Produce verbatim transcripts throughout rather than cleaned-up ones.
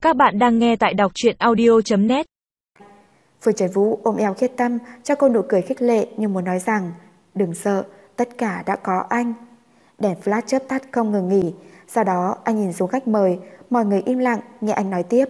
Các bạn đang nghe tại đọc truyện audio chấm net. Phương Trấn Vũ ôm eo Khiết Tâm, cho cô nụ cười khích lệ như muốn nói rằng đừng sợ, tất cả đã có anh. Đèn flash chớp tắt không ngừng nghỉ. Sau đó anh nhìn xuống khách mời, mọi người im lặng nghe anh nói tiếp.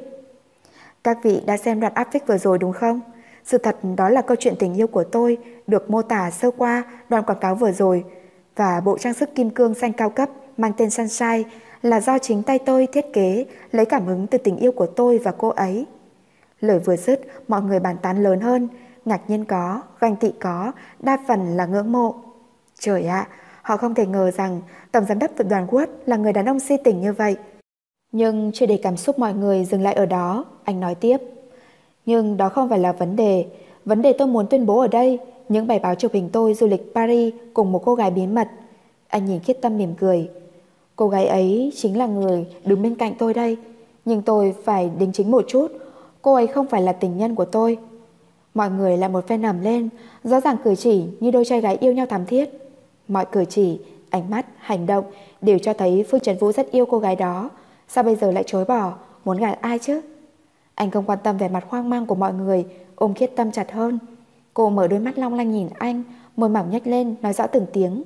Các vị đã xem đoạn áp phích vừa rồi đúng không? Sự thật đó là câu chuyện tình yêu của tôi được mô tả sơ qua đoạn quảng cáo vừa rồi, và bộ trang sức kim cương xanh cao cấp mang tên Sunshine là do chính tay tôi thiết kế, lấy cảm hứng từ tình yêu của tôi và cô ấy. Lời vừa dứt, mọi người bàn tán lớn hơn, ngạc nhiên có, ganh tị có, đa phần là ngưỡng mộ. Trời ạ, họ không thể ngờ rằng tổng giám đốc tập đoàn Wood là người đàn ông si tình như vậy. Nhưng chưa để cảm xúc mọi người dừng lại ở đó, anh nói tiếp. Nhưng đó không phải là vấn đề. Vấn đề tôi muốn tuyên bố ở đây, những bài báo chụp hình tôi du lịch Paris cùng một cô gái bí mật. Anh nhìn Khiết Tâm mỉm cười. Cô gái ấy chính là người đứng bên cạnh tôi đây. Nhưng tôi phải đính chính một chút, cô ấy không phải là tình nhân của tôi. Mọi người lại một phen ầm lên, rõ ràng cử chỉ như đôi trai gái yêu nhau thắm thiết. Mọi cử chỉ, ánh mắt, hành động đều cho thấy Phương Trấn Vũ rất yêu cô gái đó. Sao bây giờ lại chối bỏ, muốn gạt ai chứ? Anh không quan tâm về mặt hoang mang của mọi người, ôm Khiết Tâm chặt hơn. Cô mở đôi mắt long lanh nhìn anh, môi mỏng nhếch lên nói rõ từng tiếng.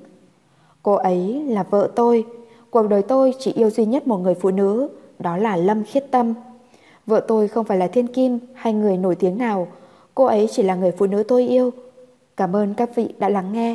Cô ấy là vợ tôi. Cuộc đời tôi chỉ yêu duy nhất một người phụ nữ, đó là Lâm Khiết Tâm. Vợ tôi không phải là thiên kim hay người nổi tiếng nào, cô ấy chỉ là người phụ nữ tôi yêu. Cảm ơn các vị đã lắng nghe.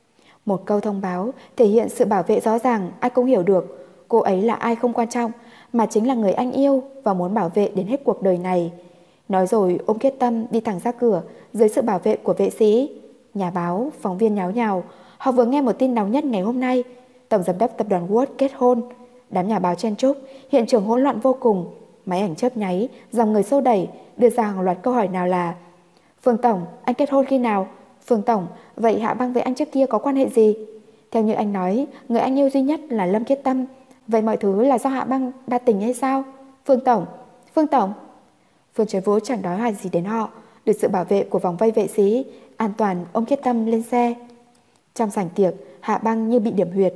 Một câu thông báo thể hiện sự bảo vệ rõ ràng, ai cũng hiểu được cô ấy là ai không quan trọng, mà chính là người anh yêu và muốn bảo vệ đến hết cuộc đời này. Nói rồi ôm Khiết Tâm đi thẳng ra cửa dưới sự bảo vệ của vệ sĩ. Nhà báo, phóng viên nháo nhào. Họ vừa nghe một tin nóng nhất ngày hôm nay, tổng giám đốc tập đoàn Wood kết hôn. Đám nhà báo chen chúc, hiện trường hỗn loạn vô cùng. Máy ảnh chớp nháy, dòng người xô đẩy, đưa ra hàng loạt câu hỏi nào là: Phương Tổng, anh kết hôn khi nào? Phương Tổng, vậy Hạ Băng với anh trước kia có quan hệ gì? Theo như anh nói, người anh yêu duy nhất là Lâm Khiết Tâm. Vậy mọi thứ là do Hạ Băng đa tình hay sao? Phương Tổng, Phương Tổng. Phương Trấn Vũ chẳng nói hoài gì đến họ, được sự bảo vệ của vòng vây vệ sĩ, an toàn ôm Khiết Tâm lên xe. Trong sảnh tiệc, Hạ Băng như bị điểm huyệt.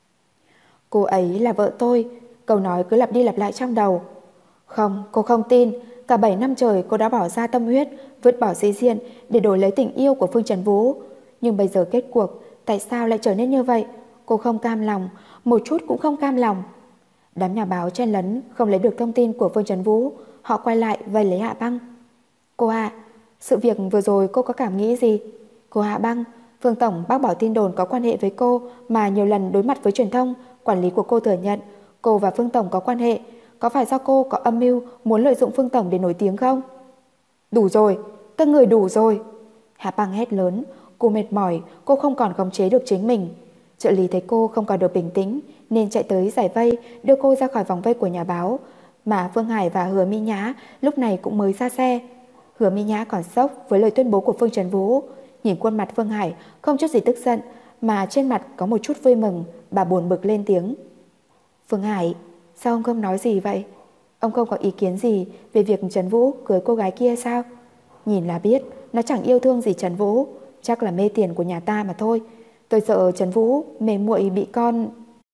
Cô ấy là vợ tôi, câu nói cứ lặp đi lặp lại trong đầu. Không, cô không tin. Cả bảy năm trời cô đã bỏ ra tâm huyết, vứt bỏ sĩ diện để đổi lấy tình yêu của Phương Trấn Vũ. Nhưng bây giờ kết cuộc, tại sao lại trở nên như vậy? Cô không cam lòng, một chút cũng không cam lòng. Đám nhà báo chen lấn không lấy được thông tin của Phương Trấn Vũ. Họ quay lại vây lấy Hạ Băng. Cô ạ, sự việc vừa rồi cô có cảm nghĩ gì? Cô Hạ Băng, Phương Tổng bác bỏ tin đồn có quan hệ với cô mà nhiều lần đối mặt với truyền thông, quản lý của cô thừa nhận cô và Phương Tổng có quan hệ. Có phải do cô có âm mưu muốn lợi dụng Phương Tổng để nổi tiếng không? Đủ rồi, các người đủ rồi. Hạ Băng hét lớn. Cô mệt mỏi, cô không còn khống chế được chính mình. Trợ lý thấy cô không còn được bình tĩnh nên chạy tới giải vây, đưa cô ra khỏi vòng vây của nhà báo. Mà Phương Hải và Hứa Mỹ Nhã lúc này cũng mới ra xe. Hứa Mỹ Nhã còn sốc với lời tuyên bố của Phương Trấn Vũ. Nhìn khuôn mặt Phương Hải không chút gì tức giận, mà trên mặt có một chút vui mừng. Bà buồn bực lên tiếng. Phương Hải, sao ông không nói gì vậy? Ông không có ý kiến gì về việc Trấn Vũ cưới cô gái kia sao? Nhìn là biết nó chẳng yêu thương gì Trấn Vũ, chắc là mê tiền của nhà ta mà thôi. Tôi sợ Trấn Vũ mê muội bị con...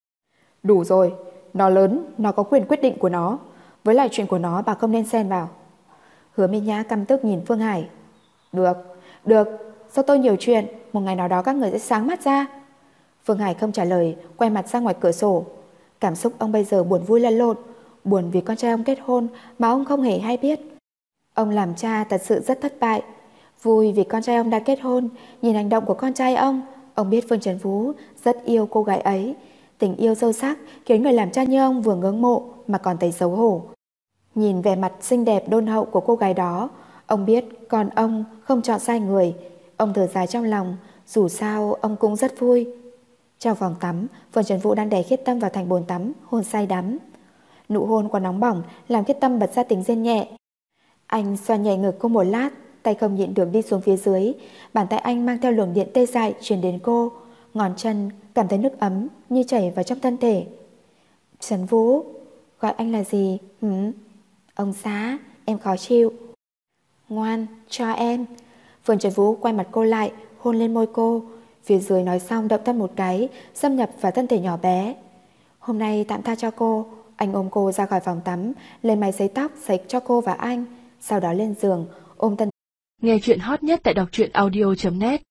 Đủ rồi, nó lớn, nó có quyền quyết định của nó. Với lại chuyện của nó bà không nên xen vào. Hứa Mỹ Nhã căm tức nhìn Phương Hải. Được, được, do tôi nhiều chuyện, một ngày nào đó các người sẽ sáng mắt ra. Phương Hải không trả lời, quay mặt ra ngoài cửa sổ. Cảm xúc ông bây giờ buồn vui lẫn lộn. Buồn vì con trai ông kết hôn mà ông không hề hay biết. Ông làm cha thật sự rất thất bại. Vui vì con trai ông đã kết hôn. Nhìn hành động của con trai ông, ông biết Phương Trấn Vũ rất yêu cô gái ấy. Tình yêu sâu sắc khiến người làm cha như ông vừa ngưỡng mộ mà còn thấy xấu hổ. Nhìn vẻ mặt xinh đẹp đôn hậu của cô gái đó, ông biết con ông không chọn sai người. Ông thở dài trong lòng, dù sao ông cũng rất vui. Trong phòng tắm, Phương Trấn Vũ đang đè Khiết Tâm vào thành bồn tắm, hôn say đắm. Nụ hôn quá nóng bỏng làm Khiết Tâm bật ra tiếng rên nhẹ. Anh xoa nhẹ ngực cô một lát, tay không nhịn được đi xuống phía dưới. Bàn tay anh mang theo luồng điện tê dại truyền đến cô. Ngón chân cảm thấy nước ấm như chảy vào trong thân thể. Trấn Vũ, gọi anh là gì? Hử? Ông xã, em khó chịu. Ngoan, cho em. Phương Trấn Vũ quay mặt cô lại, hôn lên môi cô. Phía dưới nói xong động tác một cái, xâm nhập vào thân thể nhỏ bé. Hôm nay tạm tha cho cô, Anh ôm cô ra khỏi phòng tắm, lấy máy sấy tóc sấy cho cô và anh, sau đó lên giường ôm Tân. Nghe chuyện hot nhất tại đọc truyện audio chấm net.